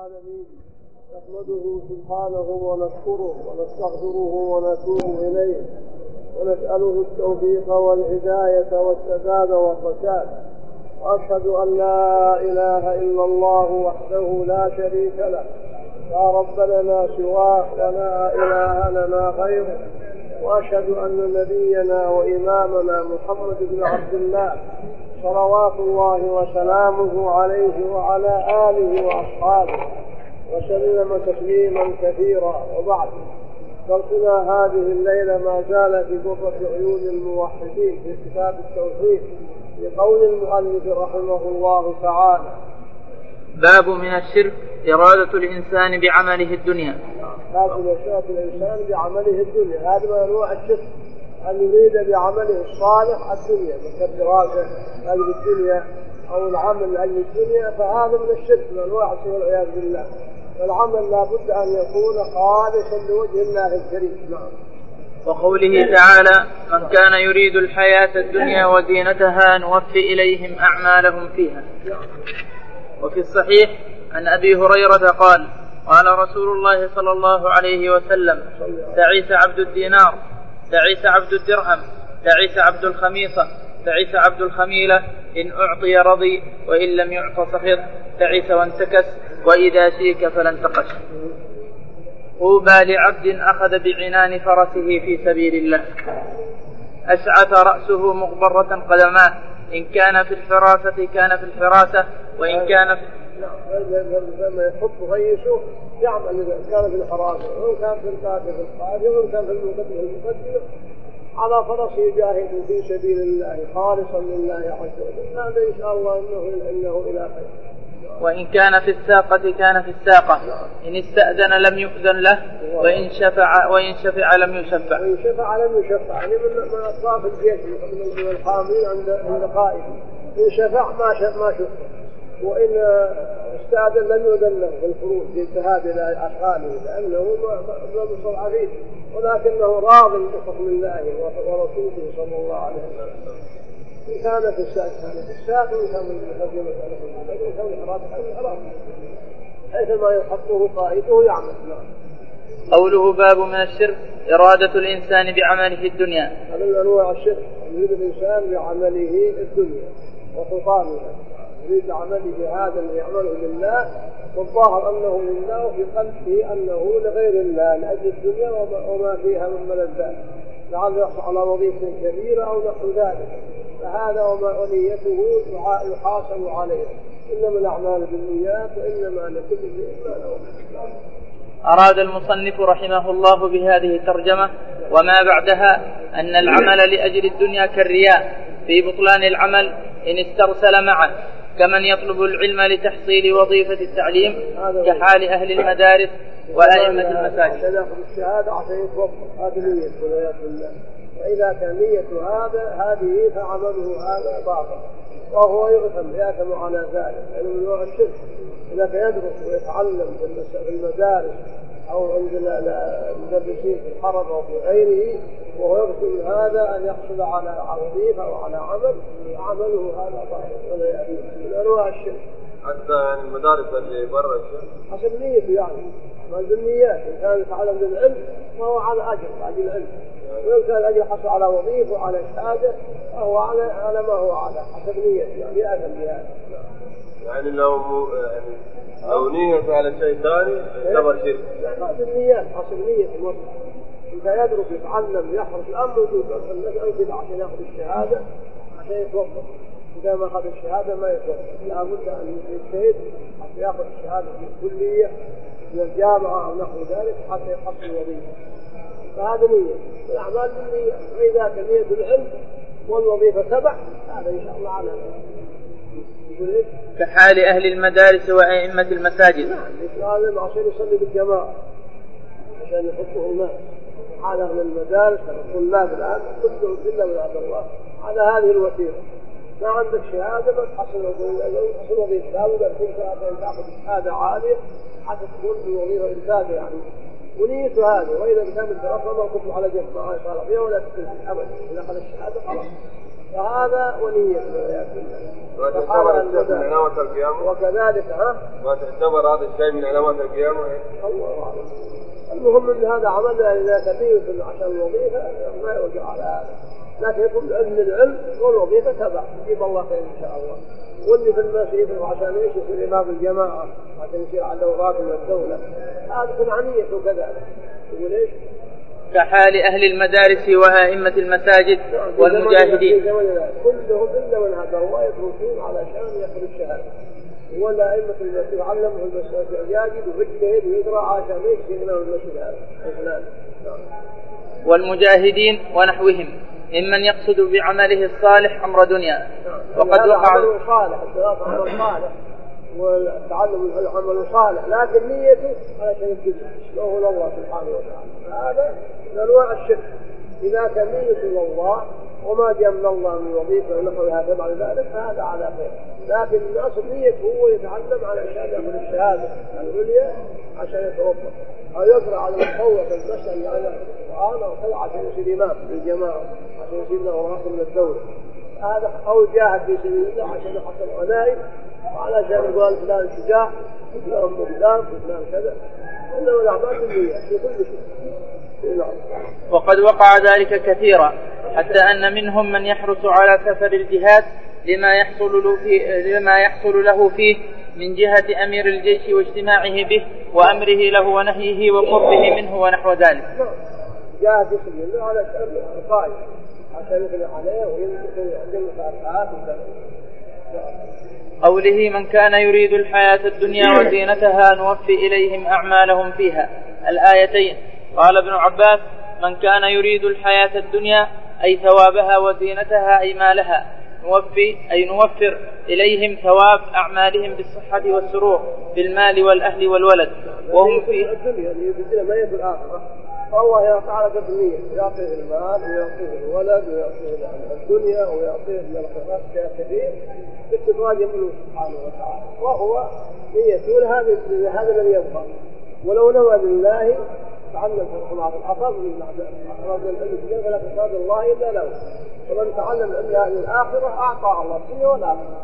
العالمين، نحمده سبحانه ونشكره ونستغفره ونتوب إليه ونسأله التوفيق والهداية والسداد والرشاد، وأشهد أن لا إله إلا الله وحده لا شريك له لا رب لنا سواه ولا إله لنا غيره، وأشهد أن نبينا وإمامنا محمد بن عبد الله صلوات الله وسلامه عليه وعلى آله وأصحابه وسلم تسليما كثيرا. وبعد، درسنا هذه الليلة ما زال في قرة عيون الموحدين في كتاب التوحيد لقول المؤلف رحمه الله تعالى: باب من الشرك إرادة الإنسان بعمله الدنيا. باب من إرادة الإنسان بعمله الدنيا، هذا من أنواع الشرك، أن يريد بعمله الصالح الدنيا كالدراسة لأجل الدنيا أو العمل لأجل الدنيا، فهذا من الشرك من أنواع الشرك والعياذ بالله. فالعمل لا بد أن يكون خالصا لوجه الله الكريم. نعم. وقوله تعالى: من كان يريد الحياة الدنيا وزينتها نوفي إليهم أعمالهم فيها. وفي الصحيح عن أبي هريرة قال: قال رسول الله صلى الله عليه وسلم: تعيس عبد الدينار، تعيس عبد الدرهم، تعيس عبد الخميصة، تعيس عبد الخميلة، إن أعطي رضي وإن لم يعط سخط، تعيس وانتكس، وإذا شيك فلن تقش. طوبى لعبد أخذ بعنان فرسه في سبيل الله، أشعث رأسه مغبرة قدماه، إن كان في الحراسة كان في الحراسة، وإن كان في لما يحط غيشه يعمل، إذا كان في الحراسة وإن كان في القاعدة في القاعدة وإن كان في المقدمة على فرسه جاهد في سبيل الله خالصا لله عز وجل، هذا إن شاء الله إنه إلى خير. وإن كان في الساقة كان في الساقة، إن استأذن لم يؤذن له، وإن شفع لم يشفع. وإن شفع لم يشفع، يعني من أطراف الجيش من الحاملين عند قائد، إن شفع ما شفع، وإن استأذن لم يؤذن له بالخروج بالذهاب إلى أشغاله، لأنه مستضعف، ولكنه راض بحكم الله ورسوله صلى الله عليه وسلم. إن كان في الساق كان في الساق، وإن كان في الخزيمة كان في الحراسة، حيثما يحطه قائده يعمل. قوله باب من الشرك إرادة الإنسان بعمله الدنيا. هذا من أنواع الشرك، يريد الإنسان بعمله الدنيا وخطامها، يريد عمله هذا اللي يعمله لله والظاهر أنه لله، وفي قلبه أنه لغير الله لأجل الدنيا وما فيها من ملذات، لعل يحصل على وظيفة كبيرة أو نحو ذلك، فهذا وما نيته يحاسب عليه. إنما الأعمال بالنيات وإنما لكل امرئ ما نوى. أراد المصنف رحمه الله بهذه الترجمة وما بعدها أن العمل لأجل الدنيا كالرياء في بطلان العمل إن استرسل معه، كمن يطلب العلم لتحصيل وظيفة التعليم كحال أهل المدارس وأئمة المساجد. عشان يأخذ الشهادة عشان يتوظف، هذه نية والعياذ بالله. وإذا كان نية هذه فعمله هذا باطل، وهو يأثم على ذلك، لأنه من نوع الشرك. إذا كان يدرس ويتعلم في المدارس أو عند المدرسين في الحرم أو في غيره، وهو يقصد هذا أن يحصل على وظيفة أو على عمله هذا باطل ولا يأتي من أنواع الشرك. حتى المدارس اللي برا الشرك حسب نيته، يعني ما بالنيات. إن كان يتعلم للعلم فهو على أجر أجل العلم، وإن كان أجل حصل على وظيفة وعلى شهادة فهو على ما هو على حسب نيته، يعني يأثم بهذا. يعني لو نيته على شيء ثاني يعتبر شرك. حسب النيات، حسب نية المسلم. إذا يدرس يتعلم يحرص، الأمر يجوز الناس كده عشان يأخذ الشهادة عشان يتوظف. إذا ما أخذ الشهادة ما يتوظف، لا بد أن يجتهد حتى يأخذ الشهادة في الكلية من الجامعة أو نحو ذلك حتى يحصل وظيفة. فهذا نية، الأعمال بالنية. وإذا كان نية العلم والوظيفة تبع، هذا إن شاء الله على كحال أهل المدارس وأئمة المساجد. نعم، يتعلم عشان يصلي بالجماعة عشان يحطه الماء. على أهل المدارس الطلاب الآن كلهم إلا من عبد الله على هذه الوسيلة. ما عندك شهادة ما تحصل وظيفة، لا بد أن تأخذ شهادة عالية حتى تكون في وظيفة إنتاجة يعني. ونيته هذه، وإذا كان الدراسة ما كنت على جنب ما صار فيها ولا تكون أبدا. إذا أخذ الشهادة خلاص فهذا ونية ما تعتبر الشيء من علامات القيامة؟ وكذلك ما تعتبر هذا الشيء من علامات القيامة؟ الله أعلم. المهم أن هذا عمل إذا كثير عشان الوظيفة ما يرجع على هذا، لكن يكون علم العلم والوظيفة تبع يجيب الله خير إن شاء الله. واللي في المسجد عشان ايش يصير إمام الجماعة عشان يصير على دورات من الدولة، هذا تكون عنيته كذلك. يقول ايش؟ كحال أهل المدارس وأئمة المساجد والمجاهدين كلهم إلا من هذا الله يدرسون علشان يأخذ الشهادة، ولا أئمة المسجد علمه المسجد يجد ويجتهد ويقرأ عشان ايش يغنى المسجد هذا. والمجاهدين ونحوهم ممن يقصد بعمله الصالح أمر دنيا. وقد وقع عمل صالح، الصلاة عمل صالح والتعلم العمل صالح، لكن نيته علشان الدنيا له الله سبحانه وتعالى. هذا من أنواع الشرك. إذا كان نيته لله وما جاء من الله من وظيفة ونحوها تبع ذلك فهذا على خير، لكن الأصل نيته هو يتعلم علشان يأخذ الشهادة العليا عشان يتوفق، أو يقرأ على المتطوع في المسألة على القرآن أو كذا عشان يصير إمام للجماعة عشان يصير له رئيس من الدولة، هذا أو جاهد في سبيل الله عشان يحصل غنائم وعلشان يقال فلان شجاع وفلان مقدام وفلان كذا. إنما الأعمال بالنية في كل شيء. وقد وقع ذلك كثيرا، حتى أن منهم من يحرص على سفر الجهاد لما يحصل له فيه من جهة أمير الجيش واجتماعه به وأمره له ونهيه وقربه منه ونحو ذلك. جاهد في سبيل الله على القائد عشان يثني عليه وينتقل عند المفاتحات وكذا. قوله من كان يريد الحياة الدنيا وزينتها نوفي إليهم أعمالهم فيها، الآيتين. قال ابن عباس من كان يريد الحياة الدنيا أي ثوابها وزينتها أي مالها، نوفي أي نوفر إليهم ثواب أعمالهم بالصحة والسرور بالمال والأهل والولد وهم في الدنيا ما يدل الآخرة. فالله يعطي على قدر النية، يعطيه المال ويعطيه الولد ويعطيه الدنيا ويعطيه من الخيرات كثير باستدراج منه سبحانه وتعالى، وهو نيته هذا الذي يبقى. ولو نوى لله تعلم في الصلاة الحفظ من أخراج العلم فلا تفاد الله إلا له، فمن تعلم إلا للآخرة أعطى الله الدنيا والآخرة.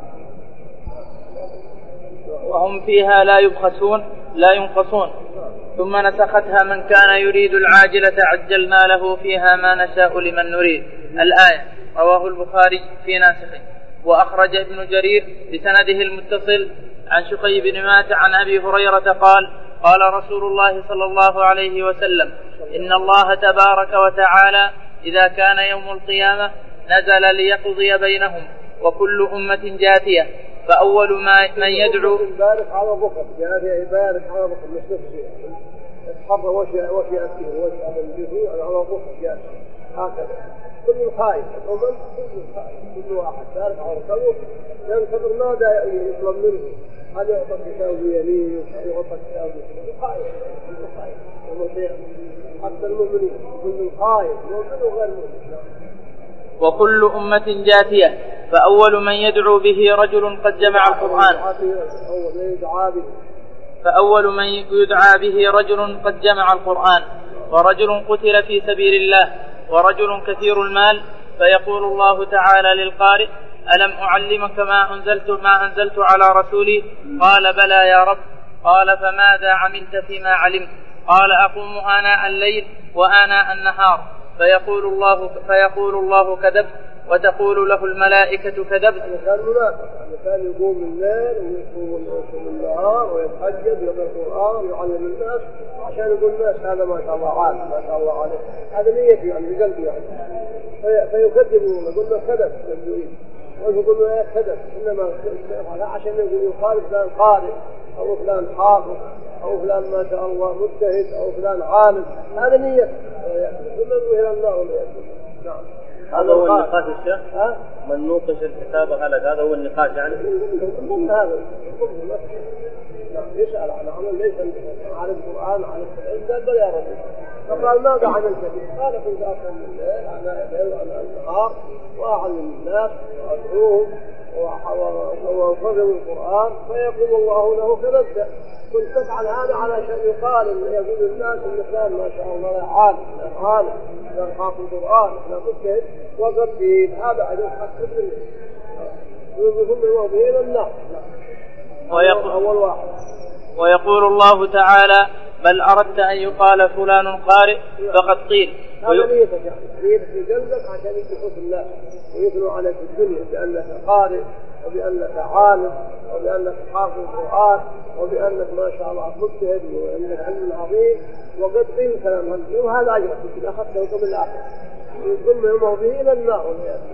وهم فيها لا ينقصون. ثم نسختها من كان يريد العاجلة عجلنا له فيها ما نشاء لمن نريد، الآية. رواه البخاري في ناسخه. وأخرج ابن جرير بسنده المتصل عن شقي بن مات عن أبي هريرة قال قال رسول الله صلى الله عليه وسلم إن الله تبارك وتعالى إذا كان يوم القيامة نزل ليقضي بينهم وكل أمة جاثية، فأول من يدعو يبارك على بكر جاثية، يبارك على بكر مش نفسه يتحرى وشي أكيه وشي على الجذور على بكر جاثية، هكذا كل خائف الأمم كل واحد بارك على ركبه لأن خبر ماذا يطلب منه، هل يعطى كتاب بيمين هل يعطى كتاب بيمين حتى المؤمنين كل خائف مؤمن وغير مؤمن. وكل أمة جاثية، فأول من يدعو به رجل قد جمع القرآن قد جمع القرآن ورجل قتل في سبيل الله ورجل كثير المال، فيقول الله تعالى للقارئ ألم أعلمك ما أنزلت على رسولي؟ قال بلى يا رب. قال فماذا عملت فيما علمت؟ قال أقوم آناء الليل وآناء النهار فيقول الله كذبت، وتقول له الملائكة كذبت. كان يقوم الليل ويصوم النهار ويتحجد ويقرأ القرآن ويعلم الناس عشان يقول الناس هذا ما شاء الله عالم ما شاء الله عليه، هذا نيته يعني بقلبه يعني، فيكذبون يقول له كذب ويقول له كذب، إنما عشان يقال فلان قارئ أو فلان حافظ أو فلان ما شاء الله مجتهد أو فلان عالم، هذا نيته ثم إلى الله ويأكل. نعم هذا هو النقاش الشيخ. من نوقش الكتاب هذا هو النقاش يعني من هذا يسأل عن عمل ليس على القرآن على العلم قال بل يا رب. فقال ماذا عملت به؟ قال كنت أقوم الليل على النهار وأعلم الناس وأدعوهم وانفرد القرآن فيقول الله له كذبت، كنت تفعل هذا علشان يقال يقول الناس ان فلان ما شاء الله عالم فلان حافظ القرآن فلان مجتهد وقد فيه هذا أجل حق منه ثم يوضعين النار. ويقول الله تعالى بل أردت أن يقال فلان قارئ فقد قيل. هذا نيتك يعني نيتك في قلبك عشان يدخل الناس ويثنوا عليك في الدنيا بأنك قارئ وبأنك عالم وبأنك حافظ القرآن وبأنك ما شاء الله مجتهد وأنك علم عظيم وقد قيل كلام هذا أجرك إذا أخذته قبل الآخر ثم يوضعين النار.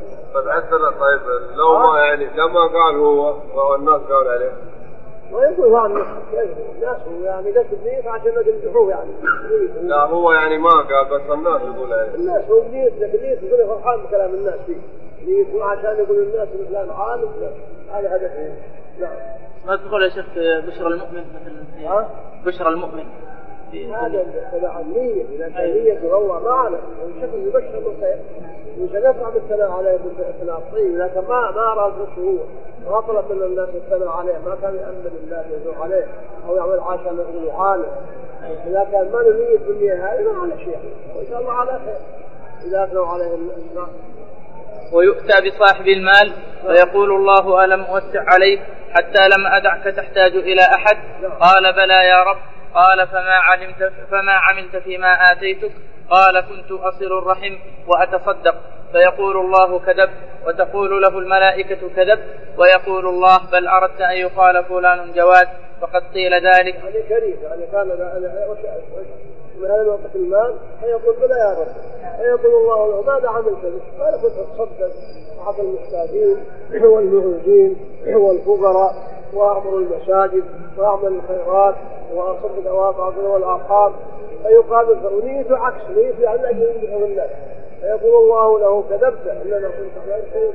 طيب لو ما يعني لما قال هو والناس قال عليه ما يقول هذا الناس يعني ذات النية عشان نجمعوه يعني. لا هو يعني ما قال بس الناس يقول عليه. الناس هو نية لكن نية يقول فرحان بكلام الناس فيه. نية عشان يقول الناس إن فلان عالم هذا هدفه. نعم. ما تدخل يا شيخ بشرى المؤمن مثلا؟ بشرى المؤمن. هذا تبع النية إذا كان نية والله ما أعلم بشكل يبشر بالخير مش نفع بالثناء عليه بالثناء الطيب لكن ما أراد نفسه هو ما طلب من الناس الثناء عليه ما كان يأمن الله يزور عليه أو يعمل عشان يقول عالم. إذا كان ما له نية بالنية هذه ما على شيء وإن شاء الله على خير إذا أثنوا عليه الناس. ويؤتى بصاحب المال ويقول الله ألم أوسع عليك حتى لم أدعك تحتاج إلى أحد قال بلى يا رب قال فما عملت فيما آتيتك قال كنت أصل الرحم وأتصدق فيقول الله كذب وتقول له الملائكة كذب ويقول الله بل أردت أن يقال فلان جواد فقد قيل ذلك. يعني كريم يعني كان من هذا الوقت المال فيقول بلى يا رب فيقول الله له ماذا عملت بك قال كنت أتصدق أعطي المحتاجين والمهوجين والفقراء وأعمر المساجد وأعمل الخيرات وأصدق أواقع والأرحام فيقابل فنيته عكس نيته يعني أجل يدخل الناس فيقول الله له كذبت إنما كنت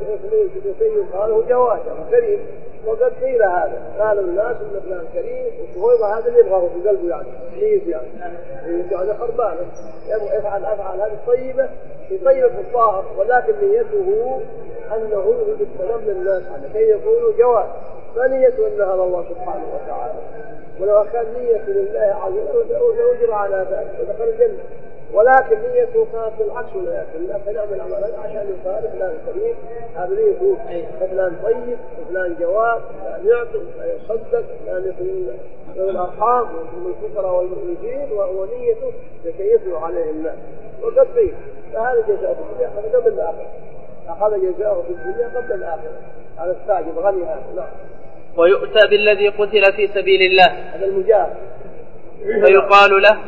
قاله جواد كريم وقد قيل هذا قال الناس إن فلان كريم وهو هذا اللي يبغاه في قلبه يعني نيته يعني خربانة يبغى يفعل أفعال هذه الطيبة في طيبة الظاهر ولكن نيته أنه يريد السلام للناس كي يقولوا جواد فنيته أن هذا الله سبحانه وتعالى ولو كان نية لله عز وجل لأجر على ذلك ودخل الجنة ولكن نيته كانت بالعكس ولكن فنعمل عملا عشان يقال فلان كريم هذا نيته فلان طيب فلان جواد فلان يعطي فلان يصدق فلان يكون الأرحام ويكون الفقراء والمخرجين ونيته لكي يثنوا عليه الناس وقد قيل فهذا جزاءه في الدنيا قبل الآخرة أخذ جزاءه في الدنيا قبل الآخرة على الساجد غني هذا. نعم. ويؤتى بالذي قتل في سبيل الله هذا المجاهد فيقال له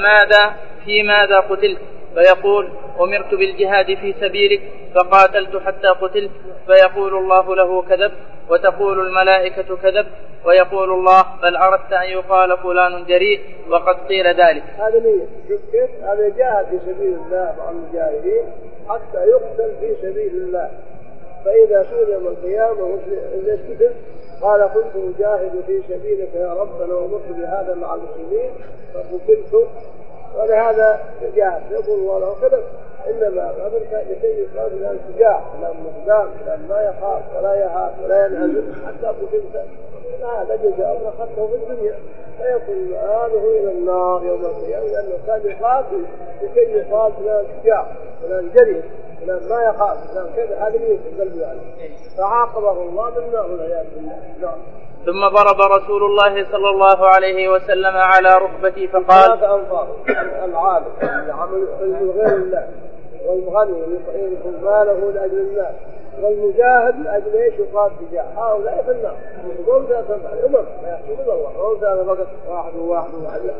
في ماذا قتلت فيقول أمرت بالجهاد في سبيلك فقاتلت حتى قتلت فيقول الله له كذب وتقول الملائكة كذب ويقول الله بل أردت أن يقال فلان جريء وقد قيل ذلك. هذا نية شوف كيف هذا جاهد في سبيل الله مع المجاهدين حتى يقتل في سبيل الله فإذا سئل يوم القيامة ليش قتلت قال كنت مجاهد في سبيلك يا ربنا ومت بهذا مع المسلمين فقتلت ولهذا جاهد يقول الله له كذب إنما أمرك لكي يقال فلان شجاع فلان مقدام فلان ما يخاف ولا يهاب ولا ينهزم حتى قتلت هذا جزاء أخذته في الدنيا فيقول مآله إلى النار يوم القيامة لأنه كان يقاتل لكي يقال فلان شجاع فلان جريء فلان ما يخاف فلان كذا هذا اللي في القلب يعني فعاقبه الله بالنار والعياذ بالله. نعم. ثم ضرب رسول الله صلى الله عليه وسلم على ركبتي فقال 3 أنفار العالم يعمل غير الله والمغني يطعم ماله لأجل الناس والمجاهد لأجل ايش يقال تجاه هؤلاء في النار يقول ذات الأمم لا يحسبون الله يقول ذات فقط واحد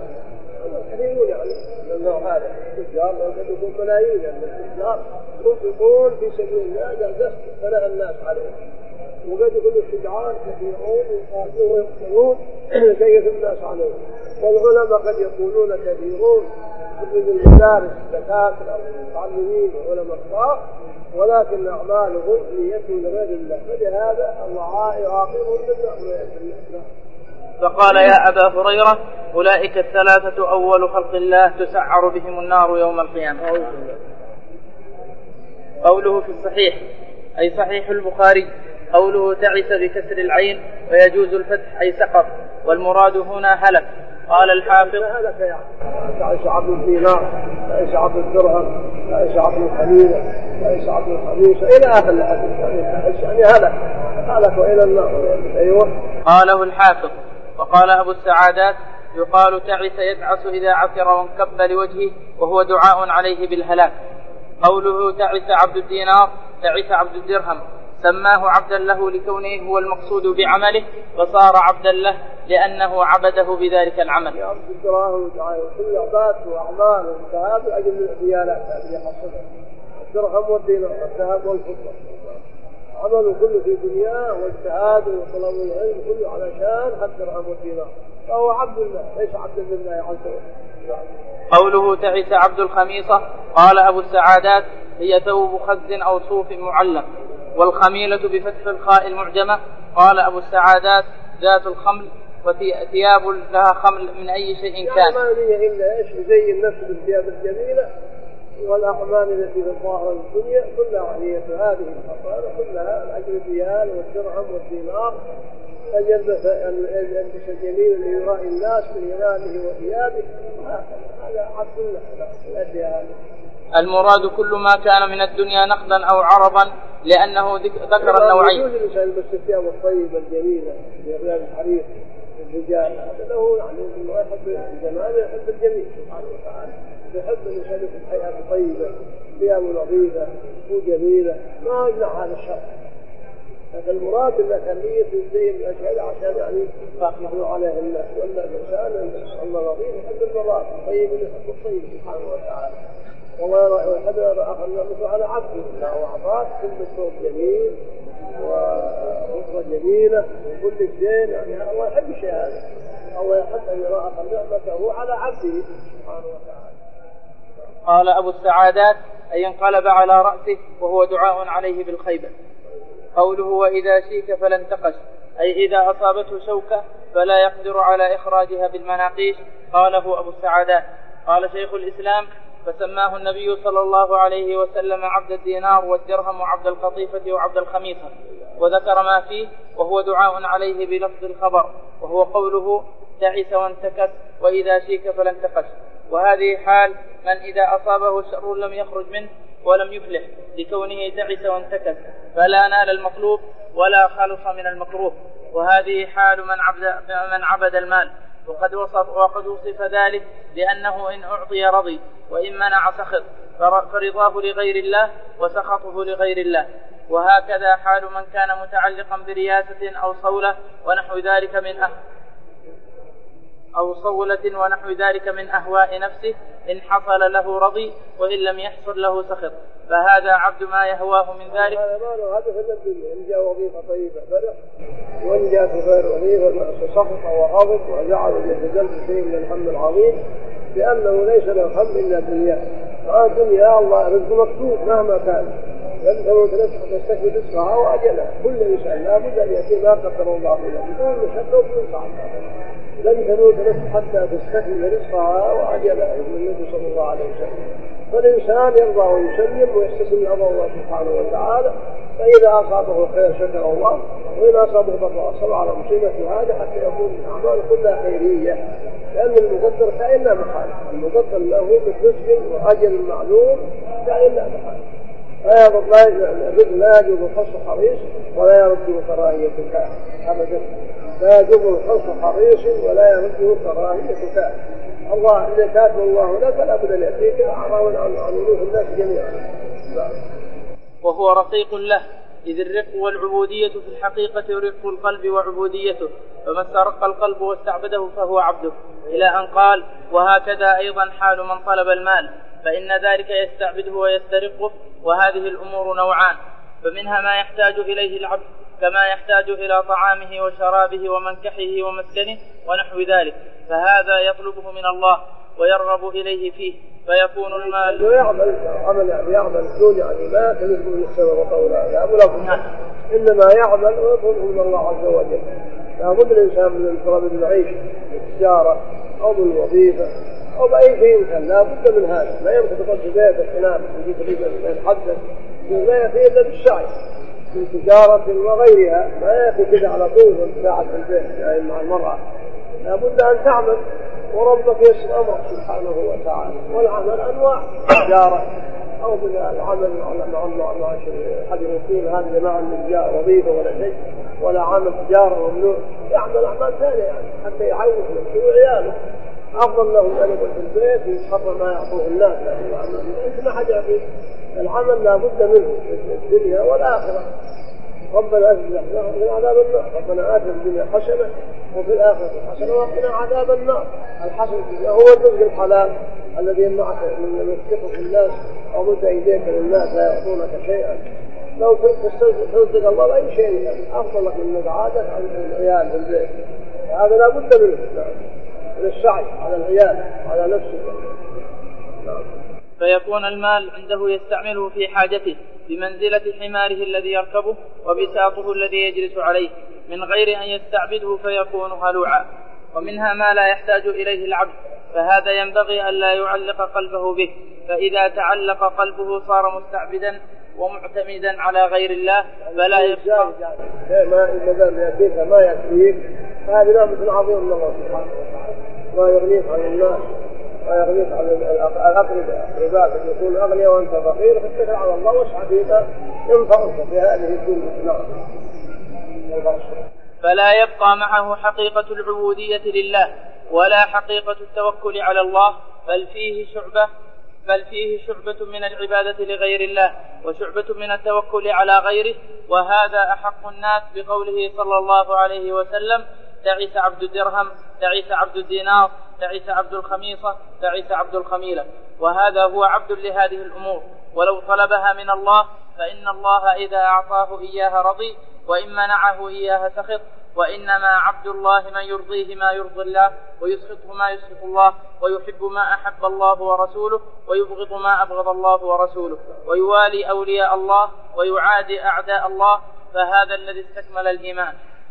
كثيرون يعني لأنه هذا التجار قد يكون ملايين من التجار ينفقون في سبيل الله لدفع ثناء الناس عليهم وقد يكون الشجعان كثيرون يقاتلون ويقتلون لكي يثنى الناس عليهم والعلماء قد يكونون كثيرون مثل المدارس الدكاترة المتعلمين وعلماء الصلاة ولكن أعمالهم نيتهم لغير الله فلهذا الله يعاقبهم بالنعمة. فقال يا أبا هريرة أولئك 3 أول خلق الله تسعر بهم النار يوم القيامة. قوله في الصحيح أي صحيح البخاري قوله تعس بكسر العين ويجوز الفتح أي سقط، والمراد هنا هلك. قال الحافظ هلك يعني تعس عبد الدينار، تعس عبد الدرهم، تعس عبد الخميلة، تعس عبد الخميسة إلى آخر الحديث، يعني هلك وإلى النار. أيوة. قاله الحافظ. وقال أبو السعادات يقال تعس يتعس إذا عثر وانكب لوجهه، وهو دعاء عليه بالهلاك. قوله تعس عبد الدينار تعس عبد الدرهم، سماه عبدا له لكونه هو المقصود بعمله، فصار عبدا له لأنه عبده بذلك العمل. يا عبد الدراهم كل عباده وأعماله الذهاب لأجل الديانات هذه يحصلها، الدرهم والدينار، الذهب والفضة، عمله كله في دنياه واجتهاده وطلب العلم كله علشان الدرهم والدينار، فهو عبد الله ليس عبدا لله عز وجل. قوله تعس عبد الخميصة قال أبو السعادات هي ثوب خز أو صوف معلق، والخميلة بفتح الخاء المعجمة. قال أبو السعادات ذات الخمل، وثياب لها خمل من أي شيء كان. ما هي إلا إيش زي النفس بالثياب الجميلة والأعمال التي في الظاهر الدنيا كلها عالية هذه الحصائر كلها الأجر الريال والدرهم والدينار، أن يلبس الجميل اللي يرائي الناس من ينامه وثيابه، هذا عبد الله الأشياء. المراد كل ما كان من الدنيا نقدا أو عرضا، لأنه ذكر النوعين. يجوز الإنسان يلبس الثياب الطيبة الجميلة ريال الحرير الرجال، هذا له يعني ما يحب الجمال يحب الجميل سبحانه وتعالى، يحب الإنسان في الحياة طيبة ثياب نظيفة وجميلة، ما يمنع هذا الشرع. لكن المراد انك خليه زي الاشياء عشان يعني يقضوا عليه الناس، ولا الانسان الله نظيف يحب النظافه، طيب يحب الطيب سبحانه وتعالى. والله يحب اخذ على عبده له اعطاك كل صوت جميل وخطوه جميله وكل شيء، يعني الله يحب الشيء هذا، الله يحب ان يرى اخر نعمته على عبده سبحانه وتعالى. قال ابو السعادات اي انقلب على راسه، وهو دعاء عليه بالخيبه. قوله وإذا شيك فلن تقش، أي إذا أصابته شوكة فلا يقدر على إخراجها بالمناقيش. قاله أبو السعادات. قال شيخ الإسلام فسماه النبي صلى الله عليه وسلم عبد الدينار والدرهم وعبد القطيفة وعبد الخميصة، وذكر ما فيه وهو دعاء عليه بلفظ الخبر، وهو قوله تعس وانتكس وإذا شيك فلن تقش. وهذه حال من إذا أصابه شر لم يخرج منه ولم يفلح لكونه تعس وانتكس، فلا نال المطلوب ولا خلص من المكروه. وهذه حال من عبد المال، وقد وصف ذلك بأنه إن أعطي رضي، وإن منع سخط، فرضاه لغير الله وسخطه لغير الله. وهكذا حال من كان متعلقا برياسة أو صولة ونحو ذلك من أهواء نفسه، إن حصل له رضي وإن لم يحصل له سخط، فهذا عبد ما يهواه من ذلك. هذا في الدنيا إن جاء وظيفة طيبة فرح، وإن جاء في غير وظيفة سخط وغضب وجعل يتجلب شيء من الهم العظيم، لأنه ليس له هم إلا الدنيا. الدنيا الله رزق مكتوب مهما كان، لن تموت نفسك تستكمل رزقها وأجلها، كل إنسان لا بد أن يأتي ما قدر الله له بدون مشقة وبدون صعب. لن تموت نفسك حتى تستكمل رزقها وأجلها، يقول النبي صلى الله عليه وسلم. فالإنسان يرضى ويسلم ويستسلم لأمر الله سبحانه وتعالى، فإذا أصابه الخير شكر الله، وإن أصابه ضر صبر على مصيبة هذا حتى يكون الأعمال كلها خيرية، لأن المقدر كائن لا محال، المقدر له برزق وأجل معلوم كائن لا محال. الرزق لا يجوز الخص حريص ولا يرده كراهية كائن أبدا، لا يجوز الخص حريص ولا يرده كراهية كائن. الله إذا كاتب الله لك لا بد أن يأتيك أعراض عن وجوه الناس جميعا. وهو رقيق له، إذ الرق والعبودية في الحقيقة رق القلب وعبوديته، فما استرق القلب واستعبده فهو عبده، إلى أن قال وهكذا أيضا حال من طلب المال، فإن ذلك يستعبده ويسترقه. وهذه الأمور نوعان، فمنها ما يحتاج إليه العبد كما يحتاج إلى طعامه وشرابه ومنكحه ومسكنه ونحو ذلك، فهذا يطلبه من الله ويرغب إليه فيه، فيكون المال يعمل دون يعني ما تنزل من السماء وطولا، لا بد إنما يعمل ويطلبه من الله عز وجل. لا بد الإنسان من طلب المعيش بالتجارة أو بالوظيفة أو بأي شيء كان، لا بد من هذا. لا يمكن تقعد في بيتك تنام وتجيب ريبة يتحدث ما يفي إلا بالسعي، في تجارة وغيرها، ما يأتي كده على طول وتساعد في البيت يعني مع المرأة، لابد أن تعمل وربك يسر أمرك سبحانه وتعالى. والعمل أنواع، تجارة أو بالعمل مع حد يقول هذا ما عنده وظيفة ولا شيء ولا عمل تجارة ممنوع، يعمل أعمال ثانية يعني حتى يعوض نفسه وعياله. أفضل له أن يكون في البيت ويتحرى ما يعطوه الناس، أنت ما حد يعطيك. العمل لا بد منه في الدنيا والآخرة. ربنا أجزنا من عذاب النار، ربنا آتنا في الدنيا حسنة وفي الآخرة حسنة وقنا عذاب النار. الحسنة هو الرزق الحلال الذي يمنعك من الثقة في الناس أو مد أيديك للناس لا يعطونك شيئا. لو ترزق الله بأي شيء يعني أفضل لك من مقعدك عن العيال في البيت. هذا لا بد منه من السعي على العيال على نفسه. فيكون المال عنده يستعمله في حاجته بمنزلة حماره الذي يركبه وبساطه الذي يجلس عليه من غير أن يستعبده فيكون هلوعا. ومنها ما لا يحتاج إليه العبد، فهذا ينبغي أن لا يعلق قلبه به، فإذا تعلق قلبه صار مستعبدا ومعتمدا على غير الله فلا يبقى ما يكفيك. هذه نعمة عظيمة من الله سبحانه وتعالى، ما يغنيك عن الناس ويغنيك عن الأقرباء أن يكون أغنياء وأنت فقير، فاتكل على الله واسعى فيما ينفعك في هذه الدنيا. فلا يبقى معه حقيقة العبودية لله ولا حقيقة التوكل على الله، بل فيه شعبة من العبادة لغير الله وشعبة من التوكل على غيره. وهذا أحق الناس بقوله صلى الله عليه وسلم: تعس عبد الدرهم، تعس عبد الدينار، تعس عبد الخميصة، تعس عبد الخميلة. وهذا هو عبد لهذه الأمور، ولو طلبها من الله فإن الله إذا أعطاه إياها رضي، وإن منعه إياها سخط. وإنما عبد الله من يرضيه ما يرضي الله، ويسخطه ما يسخط الله، ويحب ما أحب الله ورسوله، ويبغض ما أبغض الله ورسوله، ويوالي أولياء الله ويعادي أعداء الله، فهذا الذي استكمل الإيمان.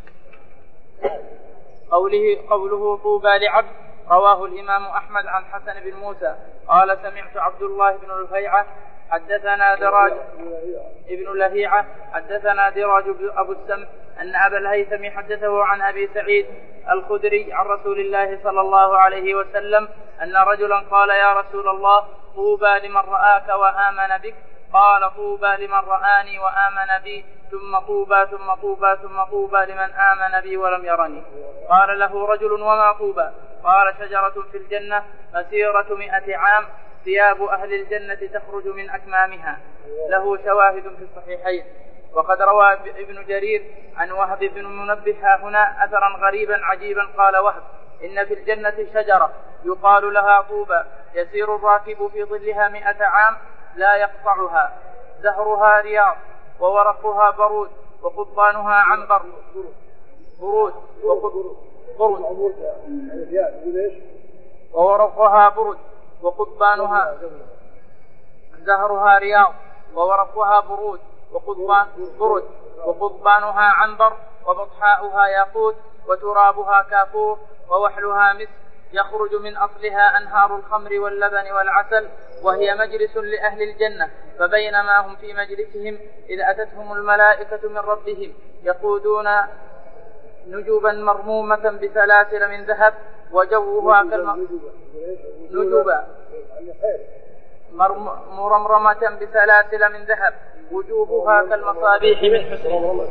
قوله طوبى لعبد رواه الإمام أحمد عن حسن بن موسى قال: سمعت عبد الله بن لهيعة حدثنا دراج ابن لهيعة حدثنا دراج أبو السمح أن أبا الهيثم حدثه عن أبي سعيد الخدري عن رسول الله صلى الله عليه وسلم أن رجلا قال: يا رسول الله، طوبى لمن رآك وآمن بك. قال: طوبى لمن رآني وآمن بي، ثم طوبى ثم طوبى ثم طوبى لمن آمن بي ولم يرني. قال له رجل: وما طوبى؟ قال: شجرة في الجنة مسيرة 100 عام، ثياب أهل الجنة تخرج من أكمامها. له شواهد في الصحيحين. وقد روى ابن جرير عن وهب بن منبه هنا أثرا غريبا عجيبا. قال وهب: إن في الجنة شجرة يقال لها طوبى، يسير الراكب في ظلها 100 عام لا يقطعها، زهرها رياض، وورقها برود، وقضبانها عنبر. وورقها برد، وقضبانها زهرها رياض، وورقها برود، وقضبانها عنبر، وبطحاؤها ياقوت، وترابها كافور، ووحلها مسك، يخرج من أصلها أنهار الخمر واللبن والعسل، وهي مجلس لأهل الجنة. فبينما هم في مجلسهم إذ أتتهم الملائكة من ربهم يقودون نجوبا مرمومة بسلاسل من ذهب، وجوها مرمرمة بسلاسل من ذهب، وجوهها كالمصابيح من حسنها.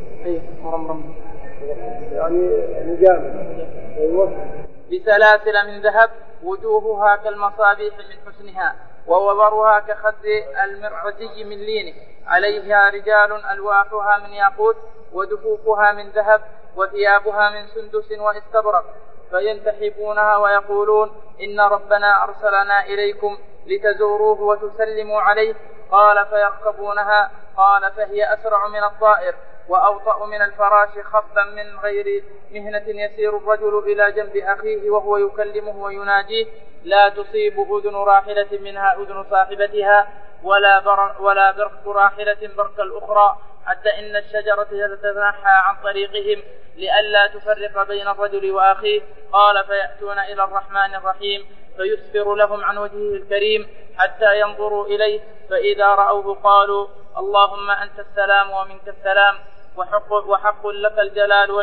بسلاسل من ذهب، وجوهها كالمصابيح من حسنها، ووبرها كخد المرعزي من لينه، عليها رجال ألواحها من ياقوت، ودفوفها من ذهب، وثيابها من سندس واستبرق، فينتحبونها ويقولون: إن ربنا أرسلنا إليكم لتزوروه وتسلموا عليه. قال: فيركبونها. قال: فهي أسرع من الطائر وأوطأ من الفراش خبا من غير مهنة. يسير الرجل إلى جنب أخيه وهو يكلمه ويناجيه، لا تصيب أذن راحلة منها أذن صاحبتها، ولا برق راحلة برق الأخرى، حتى إن الشجرة تتنحى عن طريقهم لئلا تفرق بين الرجل وأخيه. قال: فيأتون إلى الرحمن الرحيم فيسفر لهم عن وجهه الكريم حتى ينظروا إليه، فإذا رأوه قالوا: اللهم أنت السلام ومنك السلام وحق لك الجلال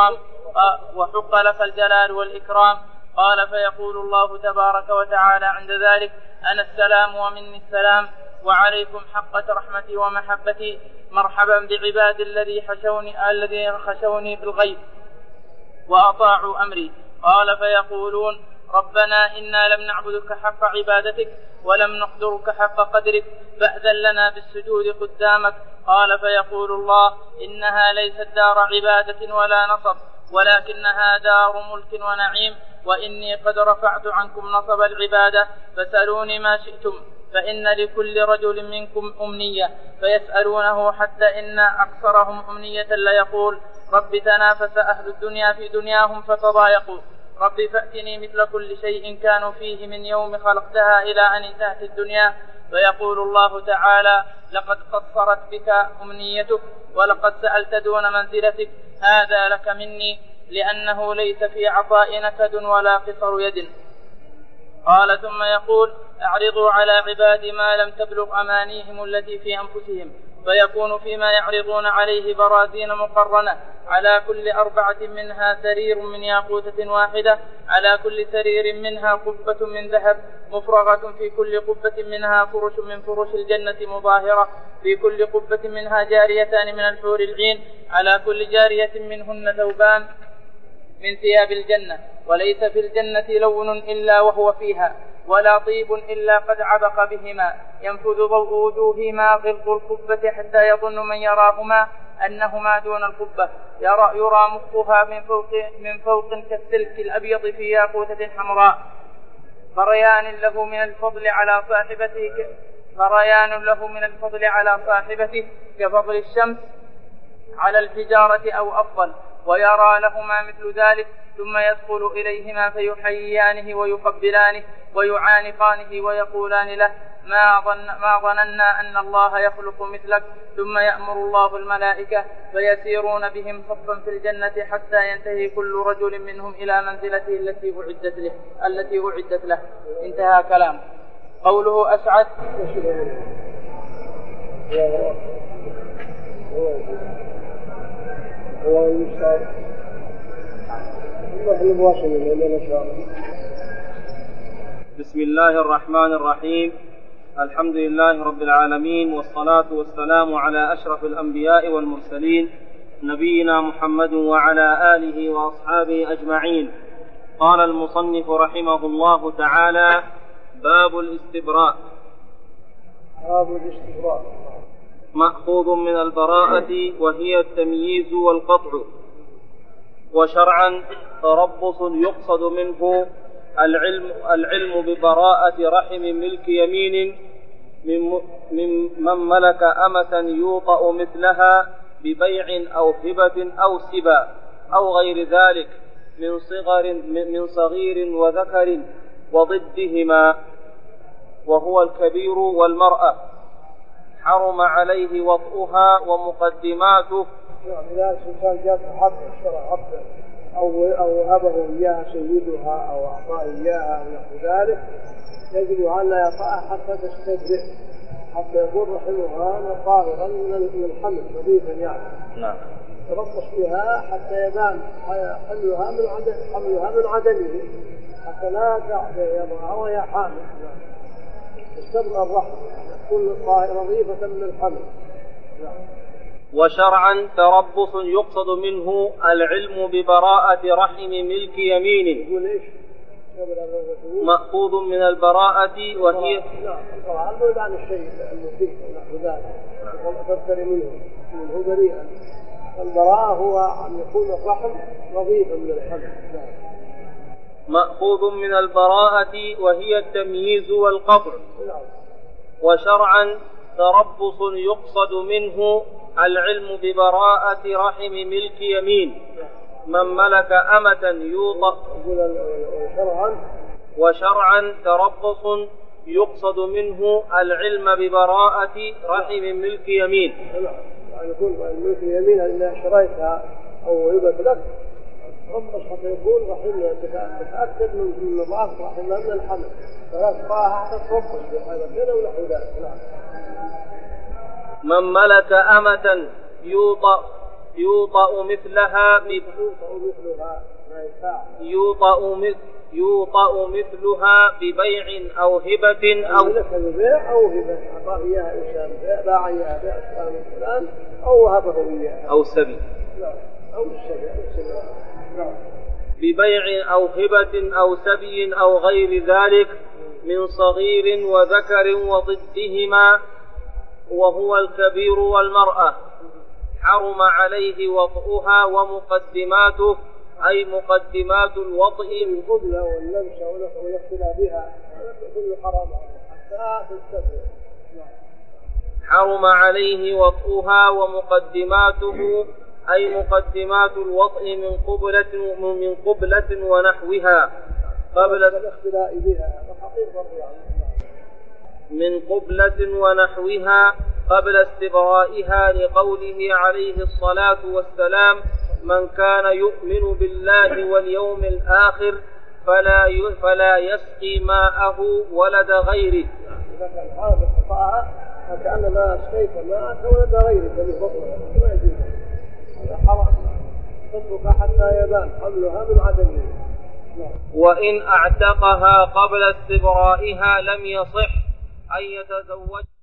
والإكرام قال فيقول الله تبارك وتعالى عند ذلك أنا السلام ومني السلام وعليكم حقة رحمتي ومحبتي مرحبا بعبادي الذي خشوني بالغيب وأطاعوا أمري. قال فيقولون ربنا إنا لم نعبدك حق عبادتك ولم نقدرك حق قدرك فأذن لنا بالسجود قدامك. قال فيقول الله إنها ليست دار عبادة ولا نصب ولكنها دار ملك ونعيم وإني قد رفعت عنكم نصب العبادة فسألوني ما شئتم فإن لكل رجل منكم أمنية فيسألونه حتى إن أكثرهم أمنية ليقول رب تنافس أهل الدنيا في دنياهم فتضايقوا رب فأتني مثل كل شيء كانوا فيه من يوم خلقتها إلى أن انتهت الدنيا. فيقول الله تعالى لقد قصرت بك أمنيتك ولقد سألت دون منزلتك هذا لك مني لأنه ليس في عطاء نكد ولا قصر يد. قال ثم يقول اعرضوا على عبادي ما لم تبلغ أمانيهم التي في أنفسهم فيكون فيما يعرضون عليه برازين مقرنة على كل 4 منها سرير من ياقوتة واحدة على كل سرير منها قبة من ذهب مفرغة في كل قبة منها فرش من فرش الجنة مظاهرة في كل قبة منها جاريتان من الحور العين على كل جارية منهن ثوبان من ثياب الجنة وليس في الجنة لون إلا وهو فيها ولا طيب إلا قد عبق بهما ينفذ ضوء وجوههما غلظ القبة حتى يظن من يراهما أنهما دون القبة يرى مخها من فوق كالسلك الأبيض في ياقوتة حمراء فريان له من الفضل على صاحبته كفضل الشمس على الحجارة أو أفضل ويرى لهما مثل ذلك ثم يدخل إليهما فيحييانه ويقبلانه ويعانقانه ويقولان له ما ظننا أن الله يخلق مثلك ثم يأمر الله الملائكة فيسيرون بهم صفا في الجنة حتى ينتهي كل رجل منهم إلى منزلته التي أعدت له. انتهى كلامه. قوله أسعد بسم الله الرحمن الرحيم. الحمد لله رب العالمين والصلاة والسلام على أشرف الأنبياء والمرسلين نبينا محمد وعلى آله وأصحابه أجمعين. قال المصنف رحمه الله تعالى باب الاستبراء. مأخوذ من البراءة وهي التمييز والقطع. وشرعا تربص يقصد منه العلم ببراءة رحم ملك يمين من ملك أمة يوطأ مثلها ببيع أو هبة أو سبا أو غير ذلك من صغير وذكر وضدهما وهو الكبير والمرأة حرم عليه وطئها ومقدماته. إذا الإنسان جاءت حق اشترى عبدا أو هبه إياها سيدها أو أعطاه إياها أو نحو ذلك يجب أن لا يطأها حتى تستبرئ حتى يكون رحمها طاهرا من الحمل نظيفا يعني. نعم. تربص بها حتى يبان حملها من عدمه حتى لا يضعها وهي حامل. تستبرئ الرحم تكون نظيفة من الحمل. وشرعا تربص يقصد منه العلم ببراءة رحم ملك يمين مأخوذ من البراءة وهي البراءة عن الشيء المفيد نحو ذلك تبتري منه بريئا. البراءة هو أن يكون الرحم نظيفا من الحمل. مأخوذ من البراءة وهي التمييز والقطع. وشرعا تربص يقصد منه العلم ببراءة رحم ملك يمين من ملك أمة يوطأ. وشرعا تربص يقصد منه العلم ببراءة رحم ملك يمين. يعني يكون ملك اليمين اللي اشتريتها أو هبت لك تربص حتى يكون رحمها تتأكد من نظافة رحمها من الحمل فلا تبقاها حتى تربص بهذا كذا ونحو ذلك. من ملك أمة يوطأ مثلها ببيع أو هبة أو بيع أو هبة أعطاه إياها إنسان باع إياها بيع فلان أو وهبه إياها أو سبي أو السبي ببيع أو هبة أو سبي أو غير ذلك من صغير وذكر وضدهما وهو الكبير والمرأة حرم عليه وطئها ومقدماته أي مقدمات الوطئ من قبلة واللمسة ويقتلى بها كل حرام حتى تستبدل. حرم عليه وطئها ومقدماته أي مقدمات الوطئ من قبلة ونحوها قبل الاختلاء بها من قبلة ونحوها قبل استبرائها لقوله عليه الصلاة والسلام من كان يؤمن بالله واليوم الآخر فلا يسقي ماءه ولد غيره. إذا كان حامل خطأها فكأن ما سقيت ماءك ولد غيرك من بطنها ما يجوز هذا حرام تترك حتى يبان حملها من عدمه. وإن أعتقها قبل استبرائها لم يصح أن يتزوج